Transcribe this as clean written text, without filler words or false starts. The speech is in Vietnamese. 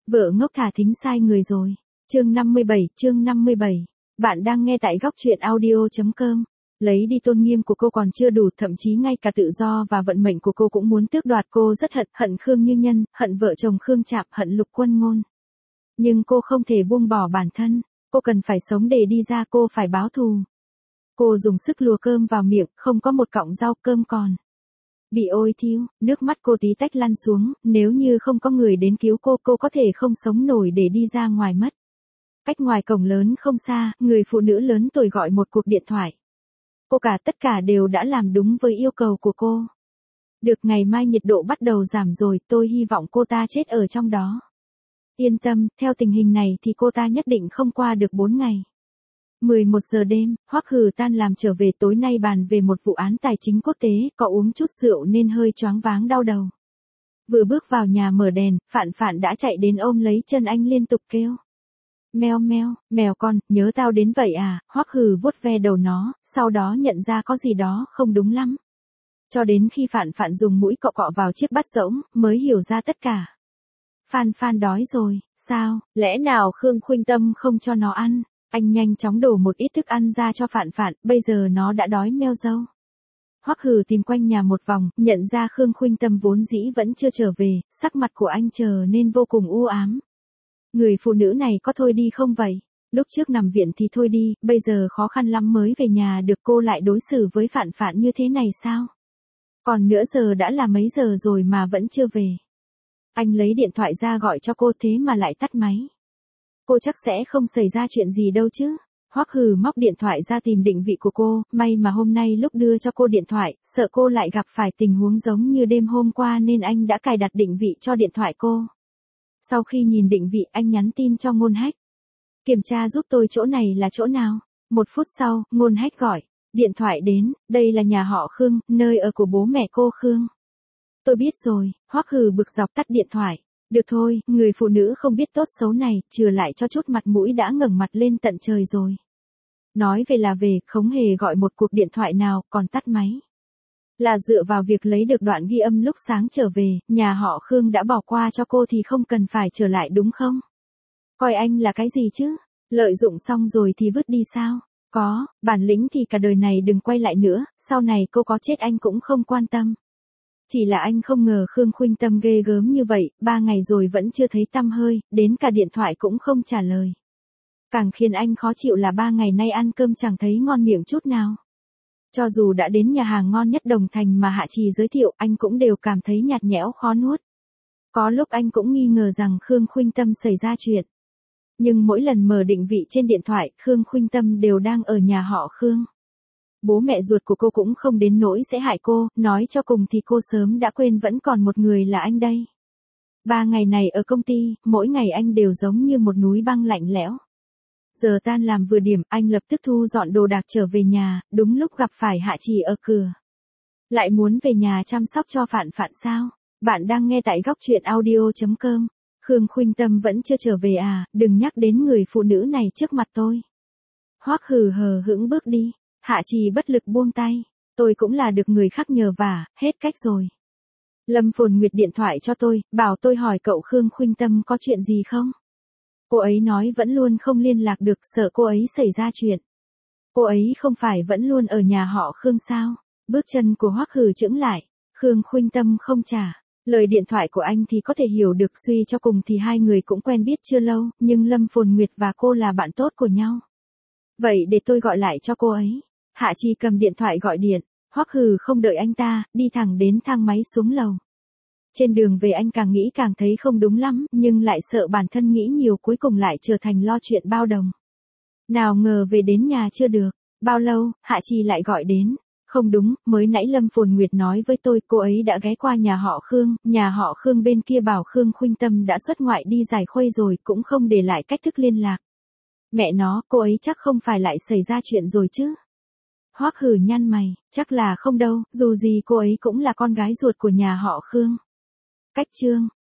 Vợ ngốc thả thính sai người rồi. Chương 57. Bạn đang nghe tại góc truyện audio.com. Lấy đi tôn nghiêm của cô còn chưa đủ, thậm chí ngay cả tự do và vận mệnh của cô cũng muốn tước đoạt. Cô rất hận Khương Như Nhân, hận vợ chồng Khương Trạm, hận Lục Quân Ngôn. Nhưng cô không thể buông bỏ bản thân, cô cần phải sống để đi ra, cô phải báo thù. Cô dùng sức lùa cơm vào miệng, không có một cọng rau cơm còn. Bị ôi thiêu, nước mắt cô tí tách lăn xuống, nếu như không có người đến cứu cô có thể không sống nổi để đi ra ngoài mất. Cách ngoài cổng lớn không xa, người phụ nữ lớn tuổi gọi một cuộc điện thoại. Tất cả đều đã làm đúng với yêu cầu của cô. Được, ngày mai nhiệt độ bắt đầu giảm rồi, tôi hy vọng cô ta chết ở trong đó. Yên tâm, theo tình hình này thì cô ta nhất định không qua được 4 ngày. 11 giờ đêm, Hoắc Hừ tan làm trở về, tối nay bàn về một vụ án tài chính quốc tế, có uống chút rượu nên hơi choáng váng đau đầu. Vừa bước vào nhà mở đèn, Phạn đã chạy đến ôm lấy chân anh liên tục kêu. Meo meo, mèo con, nhớ tao đến vậy à? Hoắc Hừ vuốt ve đầu nó, sau đó nhận ra có gì đó không đúng lắm. Cho đến khi Phạn dùng mũi cọ cọ vào chiếc bát rỗng, mới hiểu ra tất cả. Phan đói rồi, sao, lẽ nào Khương Khuynh Tâm không cho nó ăn? Anh nhanh chóng đổ một ít thức ăn ra cho Phạn, bây giờ nó đã đói meo dâu. Hoắc Hừ tìm quanh nhà một vòng, nhận ra Khương Khuynh Tâm vốn dĩ vẫn chưa trở về, sắc mặt của anh trở nên vô cùng u ám. Người phụ nữ này có thôi đi không vậy? Lúc trước nằm viện thì thôi đi, bây giờ khó khăn lắm mới về nhà được, cô lại đối xử với Phạn như thế này sao? Còn nữa, giờ đã là mấy giờ rồi mà vẫn chưa về. Anh lấy điện thoại ra gọi cho cô, thế mà lại tắt máy. Cô chắc sẽ không xảy ra chuyện gì đâu chứ? Hoắc Hừ móc điện thoại ra tìm định vị của cô, may mà hôm nay lúc đưa cho cô điện thoại, sợ cô lại gặp phải tình huống giống như đêm hôm qua nên anh đã cài đặt định vị cho điện thoại cô. Sau khi nhìn định vị, anh nhắn tin cho Ngôn Hách. Kiểm tra giúp tôi chỗ này là chỗ nào? 1 phút sau, Ngôn Hách gọi. Điện thoại đến, đây là nhà họ Khương, nơi ở của bố mẹ cô Khương. Tôi biết rồi, Hoắc Hừ bực dọc tắt điện thoại. Được thôi, người phụ nữ không biết tốt xấu này, trừ lại cho chút mặt mũi đã ngẩng mặt lên tận trời rồi. Nói về là về, không hề gọi một cuộc điện thoại nào, còn tắt máy. Là dựa vào việc lấy được đoạn ghi âm lúc sáng trở về, nhà họ Khương đã bỏ qua cho cô thì không cần phải trở lại đúng không? Coi anh là cái gì chứ? Lợi dụng xong rồi thì vứt đi sao? Có, bản lĩnh thì cả đời này đừng quay lại nữa, sau này cô có chết anh cũng không quan tâm. Chỉ là anh không ngờ Khương Khuynh Tâm ghê gớm như vậy, 3 ngày rồi vẫn chưa thấy tăm hơi, đến cả điện thoại cũng không trả lời. Càng khiến anh khó chịu là 3 ngày nay ăn cơm chẳng thấy ngon miệng chút nào. Cho dù đã đến nhà hàng ngon nhất Đồng Thành mà Hạ Trì giới thiệu, anh cũng đều cảm thấy nhạt nhẽo khó nuốt. Có lúc anh cũng nghi ngờ rằng Khương Khuynh Tâm xảy ra chuyện. Nhưng mỗi lần mở định vị trên điện thoại, Khương Khuynh Tâm đều đang ở nhà họ Khương. Bố mẹ ruột của cô cũng không đến nỗi sẽ hại cô, nói cho cùng thì cô sớm đã quên vẫn còn một người là anh đây. 3 ngày này ở công ty, mỗi ngày anh đều giống như một núi băng lạnh lẽo. Giờ tan làm vừa điểm, anh lập tức thu dọn đồ đạc trở về nhà, đúng lúc gặp phải Hạ Trì ở cửa. Lại muốn về nhà chăm sóc cho Phạn sao? Bạn đang nghe tại góc truyện audio.com. Khương Khuynh Tâm vẫn chưa trở về à, đừng nhắc đến người phụ nữ này trước mặt tôi. Hoắc Hừ hờ hững bước đi. Hạ Trì bất lực buông tay. Tôi cũng là được người khác nhờ vả, hết cách rồi. Lâm Phồn Nguyệt điện thoại cho tôi, bảo tôi hỏi cậu Khương Khuynh Tâm có chuyện gì không? Cô ấy nói vẫn luôn không liên lạc được, sợ cô ấy xảy ra chuyện. Cô ấy không phải vẫn luôn ở nhà họ Khương sao? Bước chân của Hoắc Hừ chững lại. Khương Khuynh Tâm không trả. Lời điện thoại của anh thì có thể hiểu được, suy cho cùng thì hai người cũng quen biết chưa lâu, nhưng Lâm Phồn Nguyệt và cô là bạn tốt của nhau. Vậy để tôi gọi lại cho cô ấy. Hạ Trì cầm điện thoại gọi điện. Hoắc Hừ không đợi anh ta, đi thẳng đến thang máy xuống lầu. Trên đường về anh càng nghĩ càng thấy không đúng lắm, nhưng lại sợ bản thân nghĩ nhiều cuối cùng lại trở thành lo chuyện bao đồng. Nào ngờ về đến nhà chưa được, bao lâu, Hạ Trì lại gọi đến. Không đúng, mới nãy Lâm Phồn Nguyệt nói với tôi cô ấy đã ghé qua nhà họ Khương bên kia bảo Khương Khuynh Tâm đã xuất ngoại đi giải khuây rồi, cũng không để lại cách thức liên lạc. Mẹ nó, cô ấy chắc không phải lại xảy ra chuyện rồi chứ? Hoắc Hừ nhăn mày, chắc là không đâu, dù gì cô ấy cũng là con gái ruột của nhà họ Khương. Cách chương